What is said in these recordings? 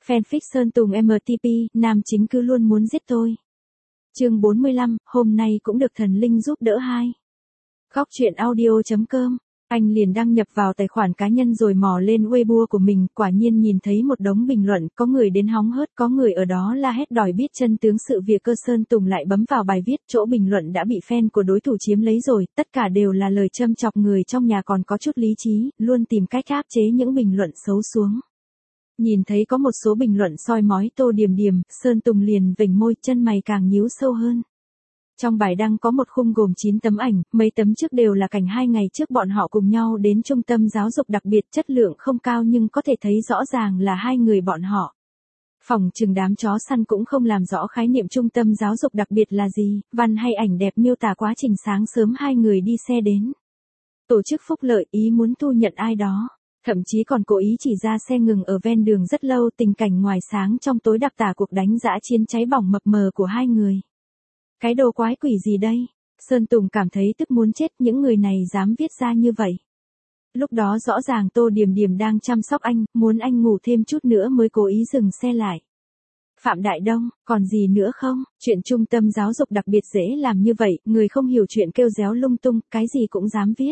Fanfic Sơn Tùng MTP, nam chính cứ luôn muốn giết tôi. Chương 45, hôm nay cũng được thần linh giúp đỡ hai. Góc truyện audio.com. Anh liền đăng nhập vào tài khoản cá nhân rồi mò lên Weibo của mình, quả nhiên nhìn thấy một đống bình luận, có người đến hóng hớt, có người ở đó la hét đòi biết chân tướng sự việc. Cơ Sơn Tùng lại bấm vào bài viết, chỗ bình luận đã bị fan của đối thủ chiếm lấy rồi, tất cả đều là lời châm chọc người trong nhà còn có chút lý trí, luôn tìm cách áp chế những bình luận xấu xuống. Nhìn thấy có một số bình luận soi mói Tô Điềm Điềm, Sơn Tùng liền vểnh môi, chân mày càng nhíu sâu hơn. Trong bài đăng có một khung gồm 9 tấm ảnh, mấy tấm trước đều là cảnh 2 ngày trước bọn họ cùng nhau đến trung tâm giáo dục đặc biệt, chất lượng không cao nhưng có thể thấy rõ ràng là hai người bọn họ. Phòng trừng đám chó săn cũng không làm rõ khái niệm trung tâm giáo dục đặc biệt là gì, văn hay ảnh đẹp miêu tả quá trình sáng sớm hai người đi xe đến tổ chức phúc lợi, ý muốn thu nhận ai đó. Thậm chí còn cố ý chỉ ra xe ngừng ở ven đường rất lâu, tình cảnh ngoài sáng trong tối đặc tả cuộc đánh dã chiến cháy bỏng mập mờ của hai người. Cái đồ quái quỷ gì đây? Sơn Tùng cảm thấy tức muốn chết, những người này dám viết ra như vậy. Lúc đó rõ ràng Tô Điềm Điềm đang chăm sóc anh, muốn anh ngủ thêm chút nữa mới cố ý dừng xe lại. Phạm Đại Đông, còn gì nữa không? Chuyện trung tâm giáo dục đặc biệt dễ làm như vậy, người không hiểu chuyện kêu réo lung tung, cái gì cũng dám viết.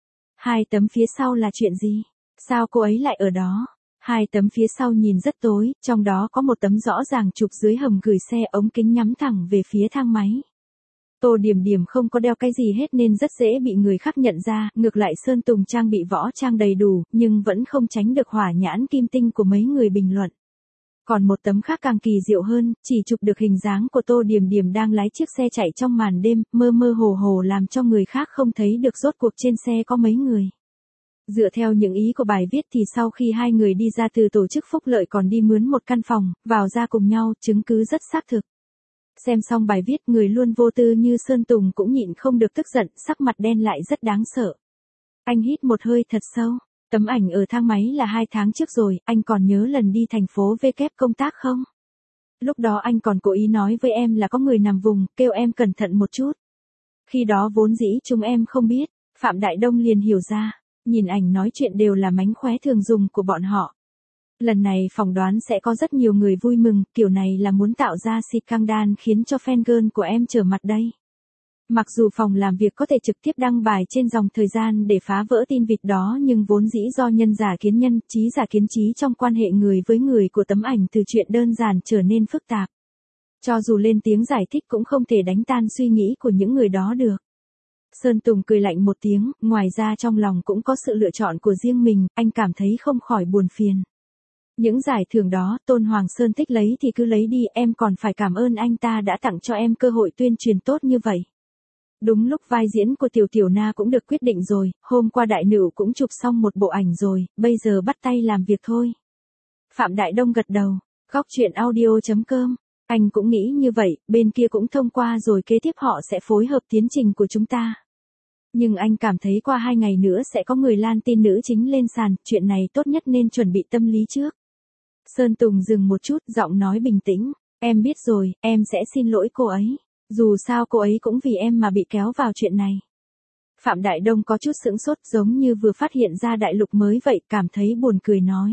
2 tấm phía sau là chuyện gì? Sao cô ấy lại ở đó? 2 tấm phía sau nhìn rất tối, trong đó có một tấm rõ ràng chụp dưới hầm gửi xe, ống kính nhắm thẳng về phía thang máy. Tô Điềm Điềm không có đeo cái gì hết nên rất dễ bị người khác nhận ra, ngược lại Sơn Tùng trang bị võ trang đầy đủ, nhưng vẫn không tránh được hỏa nhãn kim tinh của mấy người bình luận. Còn một tấm khác càng kỳ diệu hơn, chỉ chụp được hình dáng của Tô Điềm Điềm đang lái chiếc xe chạy trong màn đêm, mơ mơ hồ hồ làm cho người khác không thấy được rốt cuộc trên xe có mấy người. Dựa theo những ý của bài viết thì sau khi hai người đi ra từ tổ chức phúc lợi còn đi mướn một căn phòng, vào ra cùng nhau, chứng cứ rất xác thực. Xem xong bài viết, người luôn vô tư như Sơn Tùng cũng nhịn không được tức giận, sắc mặt đen lại rất đáng sợ. Anh hít một hơi thật sâu, tấm ảnh ở thang máy là 2 tháng trước rồi, anh còn nhớ lần đi thành phố V kép công tác không? Lúc đó anh còn cố ý nói với em là có người nằm vùng, kêu em cẩn thận một chút. Khi đó vốn dĩ chúng em không biết, Phạm Đại Đông liền hiểu ra. Nhìn ảnh nói chuyện đều là mánh khóe thường dùng của bọn họ. Lần này phỏng đoán sẽ có rất nhiều người vui mừng, kiểu này là muốn tạo ra scandal khiến cho fan girl của em trở mặt đây. Mặc dù phòng làm việc có thể trực tiếp đăng bài trên dòng thời gian để phá vỡ tin vịt đó nhưng vốn dĩ do nhân giả kiến nhân, trí giả kiến trí trong quan hệ người với người của tấm ảnh từ chuyện đơn giản trở nên phức tạp. Cho dù lên tiếng giải thích cũng không thể đánh tan suy nghĩ của những người đó được. Sơn Tùng cười lạnh một tiếng, ngoài ra trong lòng cũng có sự lựa chọn của riêng mình, anh cảm thấy không khỏi buồn phiền. Những giải thưởng đó, Tôn Hoàng Sơn thích lấy thì cứ lấy đi, em còn phải cảm ơn anh ta đã tặng cho em cơ hội tuyên truyền tốt như vậy. Đúng lúc vai diễn của Tiểu Tiểu Na cũng được quyết định rồi, hôm qua Đại Nữu cũng chụp xong một bộ ảnh rồi, bây giờ bắt tay làm việc thôi. Phạm Đại Đông gật đầu, góc truyện audio.com. Anh cũng nghĩ như vậy, bên kia cũng thông qua rồi, kế tiếp họ sẽ phối hợp tiến trình của chúng ta. Nhưng anh cảm thấy qua 2 ngày nữa sẽ có người lan tin nữ chính lên sàn, chuyện này tốt nhất nên chuẩn bị tâm lý trước. Sơn Tùng dừng một chút, giọng nói bình tĩnh, em biết rồi, em sẽ xin lỗi cô ấy. Dù sao cô ấy cũng vì em mà bị kéo vào chuyện này. Phạm Đại Đông có chút sững sốt giống như vừa phát hiện ra đại lục mới vậy, cảm thấy buồn cười nói.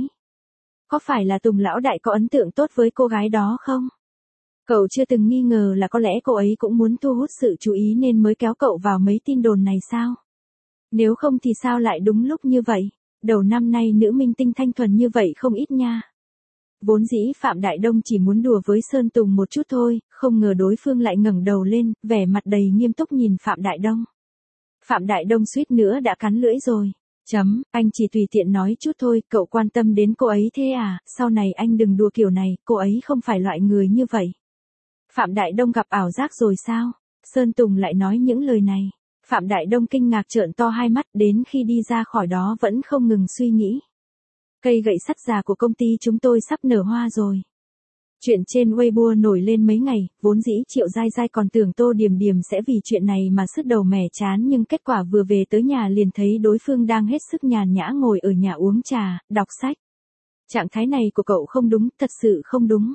Có phải là Tùng lão đại có ấn tượng tốt với cô gái đó không? Cậu chưa từng nghi ngờ là có lẽ cô ấy cũng muốn thu hút sự chú ý nên mới kéo cậu vào mấy tin đồn này sao? Nếu không thì sao lại đúng lúc như vậy? Đầu năm nay nữ minh tinh thanh thuần như vậy không ít nha. Vốn dĩ Phạm Đại Đông chỉ muốn đùa với Sơn Tùng một chút thôi, không ngờ đối phương lại ngẩng đầu lên, vẻ mặt đầy nghiêm túc nhìn Phạm Đại Đông. Phạm Đại Đông suýt nữa đã cắn lưỡi rồi. Anh chỉ tùy tiện nói chút thôi, cậu quan tâm đến cô ấy thế à, sau này anh đừng đùa kiểu này, cô ấy không phải loại người như vậy. Phạm Đại Đông gặp ảo giác rồi sao? Sơn Tùng lại nói những lời này. Phạm Đại Đông kinh ngạc trợn to hai mắt, đến khi đi ra khỏi đó vẫn không ngừng suy nghĩ. Cây gậy sắt già của công ty chúng tôi sắp nở hoa rồi. Chuyện trên Weibo nổi lên mấy ngày, vốn dĩ Triệu Giai Giai còn tưởng Tô Điềm Điềm sẽ vì chuyện này mà sứt đầu mẻ chán nhưng kết quả vừa về tới nhà liền thấy đối phương đang hết sức nhàn nhã ngồi ở nhà uống trà, đọc sách. Trạng thái này của cậu không đúng, thật sự không đúng.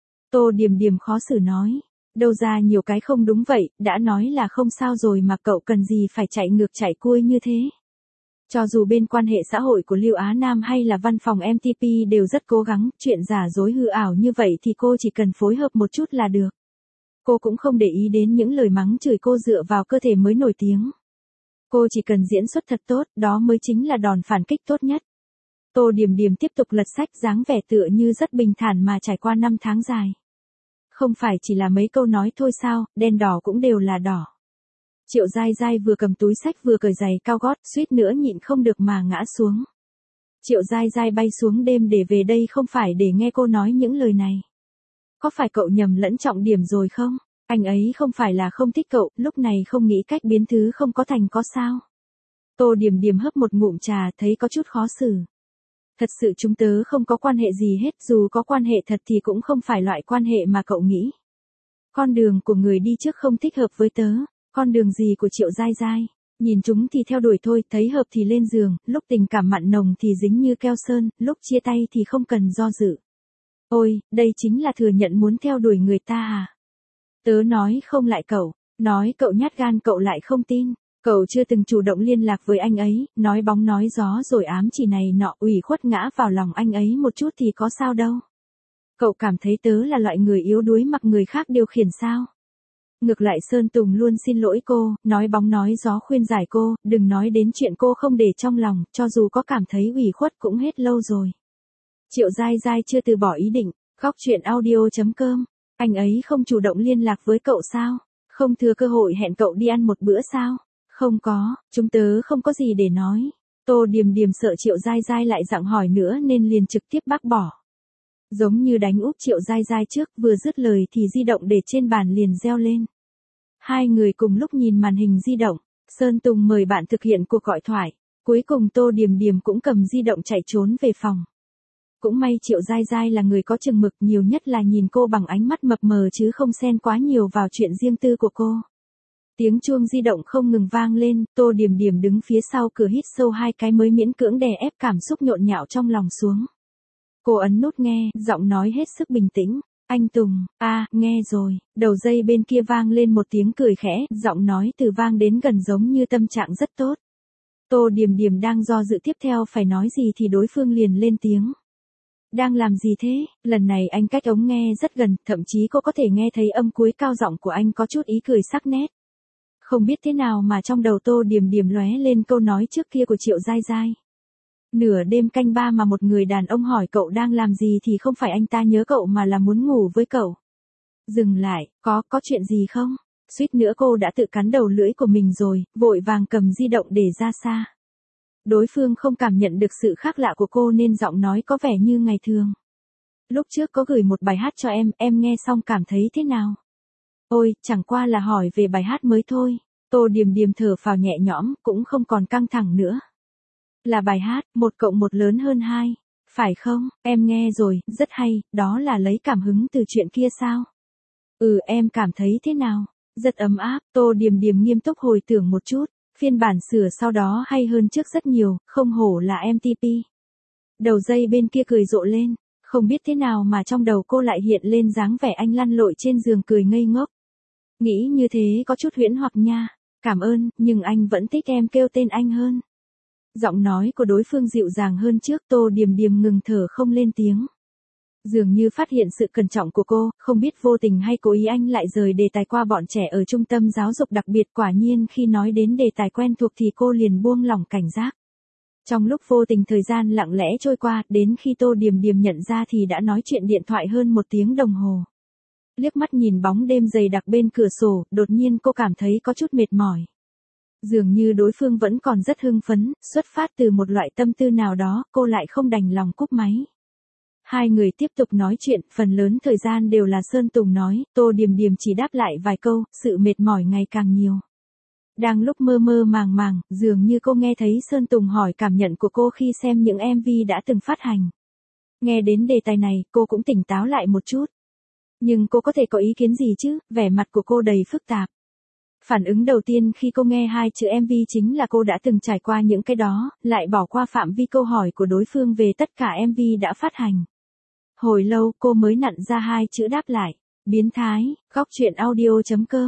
Tô Điềm Điềm khó xử nói. Đâu ra nhiều cái không đúng vậy, đã nói là không sao rồi mà cậu cần gì phải chạy ngược chạy xuôi như thế. Cho dù bên quan hệ xã hội của Lưu Á Nam hay là văn phòng MTP đều rất cố gắng, chuyện giả dối hư ảo như vậy thì cô chỉ cần phối hợp một chút là được. Cô cũng không để ý đến những lời mắng chửi cô dựa vào cơ thể mới nổi tiếng. Cô chỉ cần diễn xuất thật tốt, đó mới chính là đòn phản kích tốt nhất. Tô Điềm Điềm tiếp tục lật sách, dáng vẻ tựa như rất bình thản mà trải qua 5 tháng dài. Không phải chỉ là mấy câu nói thôi sao, đen đỏ cũng đều là đỏ. Triệu Giai Giai vừa cầm túi sách vừa cởi giày cao gót, suýt nữa nhịn không được mà ngã xuống. Triệu Giai Giai bay xuống đêm để về đây không phải để nghe cô nói những lời này. Có phải cậu nhầm lẫn trọng điểm rồi không? Anh ấy không phải là không thích cậu, lúc này không nghĩ cách biến thứ không có thành có sao. Tô Điềm Điềm hấp một ngụm trà thấy có chút khó xử. Thật sự chúng tớ không có quan hệ gì hết, dù có quan hệ thật thì cũng không phải loại quan hệ mà cậu nghĩ. Con đường của người đi trước không thích hợp với tớ, con đường gì của Triệu Giai Giai, nhìn chúng thì theo đuổi thôi, thấy hợp thì lên giường, lúc tình cảm mặn nồng thì dính như keo sơn, lúc chia tay thì không cần do dự. Ôi, đây chính là thừa nhận muốn theo đuổi người ta à? Tớ nói không lại cậu, nói cậu nhát gan cậu lại không tin. Cậu chưa từng chủ động liên lạc với anh ấy, nói bóng nói gió rồi ám chỉ này nọ, ủy khuất ngã vào lòng anh ấy một chút thì có sao đâu. Cậu cảm thấy tớ là loại người yếu đuối mặc người khác điều khiển sao? Ngược lại Sơn Tùng luôn xin lỗi cô, nói bóng nói gió khuyên giải cô, đừng nói đến chuyện cô không để trong lòng, cho dù có cảm thấy ủy khuất cũng hết lâu rồi. Triệu Giai Giai chưa từ bỏ ý định, Góc Chuyện Audio.com, anh ấy không chủ động liên lạc với cậu sao? Không thừa cơ hội hẹn cậu đi ăn một bữa sao? Không có, chúng tớ không có gì để nói. Tô Điềm Điềm sợ Triệu Giai Giai lại dặng hỏi nữa nên liền trực tiếp bác bỏ. Giống như đánh úp Triệu Giai Giai trước, vừa dứt lời thì di động để trên bàn liền reo lên. Hai người cùng lúc nhìn màn hình di động, Sơn Tùng mời bạn thực hiện cuộc gọi thoại. Cuối cùng Tô Điềm Điềm cũng cầm di động chạy trốn về phòng. Cũng may Triệu Giai Giai là người có chừng mực, nhiều nhất là nhìn cô bằng ánh mắt mập mờ chứ không xen quá nhiều vào chuyện riêng tư của cô. Tiếng chuông di động không ngừng vang lên, Tô Điềm Điềm đứng phía sau cửa hít sâu 2 cái mới miễn cưỡng đè ép cảm xúc nhộn nhạo trong lòng xuống. Cô ấn nút nghe, giọng nói hết sức bình tĩnh. Anh Tùng, nghe rồi. Đầu dây bên kia vang lên một tiếng cười khẽ, giọng nói từ vang đến gần giống như tâm trạng rất tốt. Tô Điềm Điềm đang do dự tiếp theo phải nói gì thì đối phương liền lên tiếng. Đang làm gì thế? Lần này anh cách ống nghe rất gần, thậm chí cô có thể nghe thấy âm cuối cao giọng của anh có chút ý cười sắc nét. Không biết thế nào mà trong đầu Tô Điềm Điềm lóe lên câu nói trước kia của Triệu Giai Giai. Nửa đêm canh 3 mà một người đàn ông hỏi cậu đang làm gì thì không phải anh ta nhớ cậu mà là muốn ngủ với cậu. Dừng lại, có chuyện gì không? Suýt nữa cô đã tự cắn đầu lưỡi của mình rồi, vội vàng cầm di động để ra xa. Đối phương không cảm nhận được sự khác lạ của cô nên giọng nói có vẻ như ngày thường. Lúc trước có gửi một bài hát cho em nghe xong cảm thấy thế nào? Ôi, chẳng qua là hỏi về bài hát mới thôi. Tô Điềm Điềm thở phào nhẹ nhõm, cũng không còn căng thẳng nữa. Là bài hát, 1 + 1 lớn hơn 2. Phải không? Em nghe rồi, rất hay, đó là lấy cảm hứng từ chuyện kia sao? Em cảm thấy thế nào? Rất ấm áp, Tô Điềm Điềm nghiêm túc hồi tưởng một chút. Phiên bản sửa sau đó hay hơn trước rất nhiều, không hổ là MTP. Đầu dây bên kia cười rộ lên, không biết thế nào mà trong đầu cô lại hiện lên dáng vẻ anh lăn lội trên giường cười ngây ngốc. Nghĩ như thế có chút huyễn hoặc nha. Cảm ơn, nhưng anh vẫn thích em kêu tên anh hơn. Giọng nói của đối phương dịu dàng hơn trước, Tô Điềm Điềm ngừng thở không lên tiếng. Dường như phát hiện sự cẩn trọng của cô, không biết vô tình hay cố ý anh lại rời đề tài qua bọn trẻ ở trung tâm giáo dục đặc biệt, quả nhiên khi nói đến đề tài quen thuộc thì cô liền buông lỏng cảnh giác. Trong lúc vô tình thời gian lặng lẽ trôi qua, đến khi Tô Điềm Điềm nhận ra thì đã nói chuyện điện thoại hơn 1 tiếng đồng hồ. Liếc mắt nhìn bóng đêm dày đặc bên cửa sổ, đột nhiên cô cảm thấy có chút mệt mỏi. Dường như đối phương vẫn còn rất hưng phấn, xuất phát từ một loại tâm tư nào đó, cô lại không đành lòng cúp máy. Hai người tiếp tục nói chuyện, phần lớn thời gian đều là Sơn Tùng nói, Tô Điềm Điềm chỉ đáp lại vài câu, sự mệt mỏi ngày càng nhiều. Đang lúc mơ mơ màng màng, dường như cô nghe thấy Sơn Tùng hỏi cảm nhận của cô khi xem những MV đã từng phát hành. Nghe đến đề tài này, cô cũng tỉnh táo lại một chút. Nhưng cô có thể có ý kiến gì chứ, vẻ mặt của cô đầy phức tạp. Phản ứng đầu tiên khi cô nghe 2 chữ MV chính là cô đã từng trải qua những cái đó, lại bỏ qua phạm vi câu hỏi của đối phương về tất cả MV đã phát hành. Hồi lâu cô mới nặn ra 2 chữ đáp lại, biến thái. Góc Chuyện Audio.com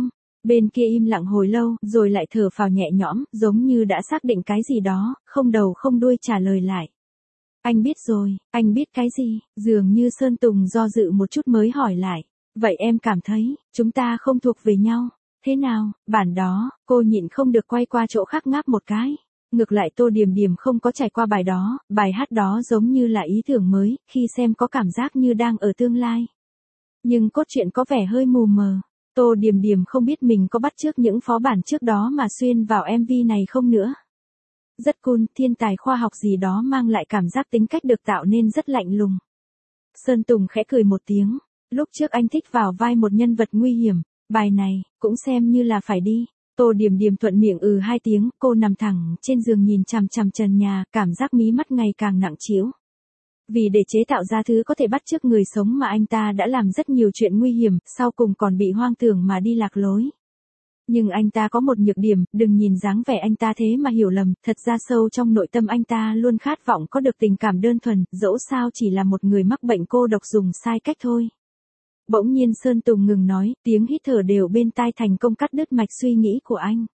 Bên kia im lặng hồi lâu, rồi lại thở phào nhẹ nhõm, giống như đã xác định cái gì đó, không đầu không đuôi trả lời lại. Anh biết rồi, anh biết cái gì? Dường như Sơn Tùng do dự một chút mới hỏi lại. Vậy em cảm thấy, chúng ta không thuộc về nhau. Thế nào, bản đó, cô nhịn không được quay qua chỗ khác ngáp một cái. Ngược lại Tô Điềm Điềm không có trải qua bài đó, bài hát đó giống như là ý tưởng mới, khi xem có cảm giác như đang ở tương lai. Nhưng cốt truyện có vẻ hơi mù mờ. Tô Điềm Điềm không biết mình có bắt chước những phó bản trước đó mà xuyên vào MV này không nữa. Rất cool, thiên tài khoa học gì đó mang lại cảm giác tính cách được tạo nên rất lạnh lùng. Sơn Tùng khẽ cười một tiếng. Lúc trước anh thích vào vai một nhân vật nguy hiểm, bài này, cũng xem như là phải đi. Tô Điềm Điềm thuận miệng hai tiếng, cô nằm thẳng trên giường nhìn chằm chằm trần nhà, cảm giác mí mắt ngày càng nặng trĩu. Vì để chế tạo ra thứ có thể bắt chước người sống mà anh ta đã làm rất nhiều chuyện nguy hiểm, sau cùng còn bị hoang tưởng mà đi lạc lối. Nhưng anh ta có một nhược điểm, đừng nhìn dáng vẻ anh ta thế mà hiểu lầm, thật ra sâu trong nội tâm anh ta luôn khát vọng có được tình cảm đơn thuần, dẫu sao chỉ là một người mắc bệnh cô độc dùng sai cách thôi. Bỗng nhiên Sơn Tùng ngừng nói, tiếng hít thở đều bên tai thành công cắt đứt mạch suy nghĩ của anh.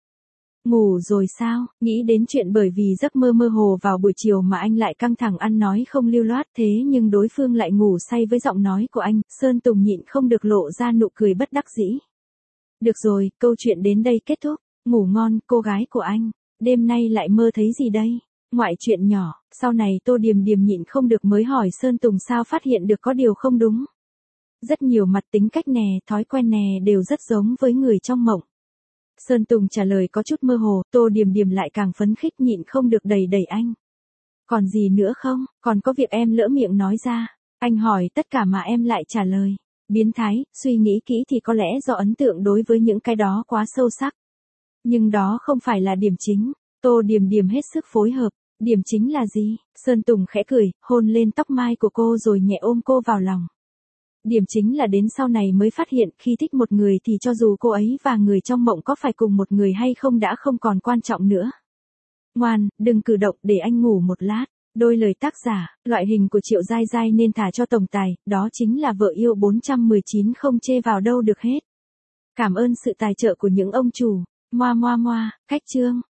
Ngủ rồi sao, nghĩ đến chuyện bởi vì giấc mơ mơ hồ vào buổi chiều mà anh lại căng thẳng ăn nói không lưu loát thế nhưng đối phương lại ngủ say với giọng nói của anh, Sơn Tùng nhịn không được lộ ra nụ cười bất đắc dĩ. Được rồi, câu chuyện đến đây kết thúc, ngủ ngon, cô gái của anh, đêm nay lại mơ thấy gì đây? Ngoại chuyện nhỏ, sau này Tô Điềm Điềm nhịn không được mới hỏi Sơn Tùng sao phát hiện được có điều không đúng. Rất nhiều mặt tính cách nè, thói quen nè đều rất giống với người trong mộng. Sơn Tùng trả lời có chút mơ hồ, Tô Điềm Điềm lại càng phấn khích nhịn không được đẩy anh. Còn gì nữa không, còn có việc em lỡ miệng nói ra. Anh hỏi tất cả mà em lại trả lời. Biến thái, suy nghĩ kỹ thì có lẽ do ấn tượng đối với những cái đó quá sâu sắc. Nhưng đó không phải là điểm chính. Tô Điềm Điềm hết sức phối hợp. Điểm chính là gì? Sơn Tùng khẽ cười, hôn lên tóc mai của cô rồi nhẹ ôm cô vào lòng. Điểm chính là đến sau này mới phát hiện khi thích một người thì cho dù cô ấy và người trong mộng có phải cùng một người hay không đã không còn quan trọng nữa. Ngoan, đừng cử động để anh ngủ một lát. Đôi lời tác giả, loại hình của Triệu Giai Giai nên thả cho tổng tài, đó chính là vợ yêu 419 không chê vào đâu được hết. Cảm ơn sự tài trợ của những ông chủ. Moa, cách chương.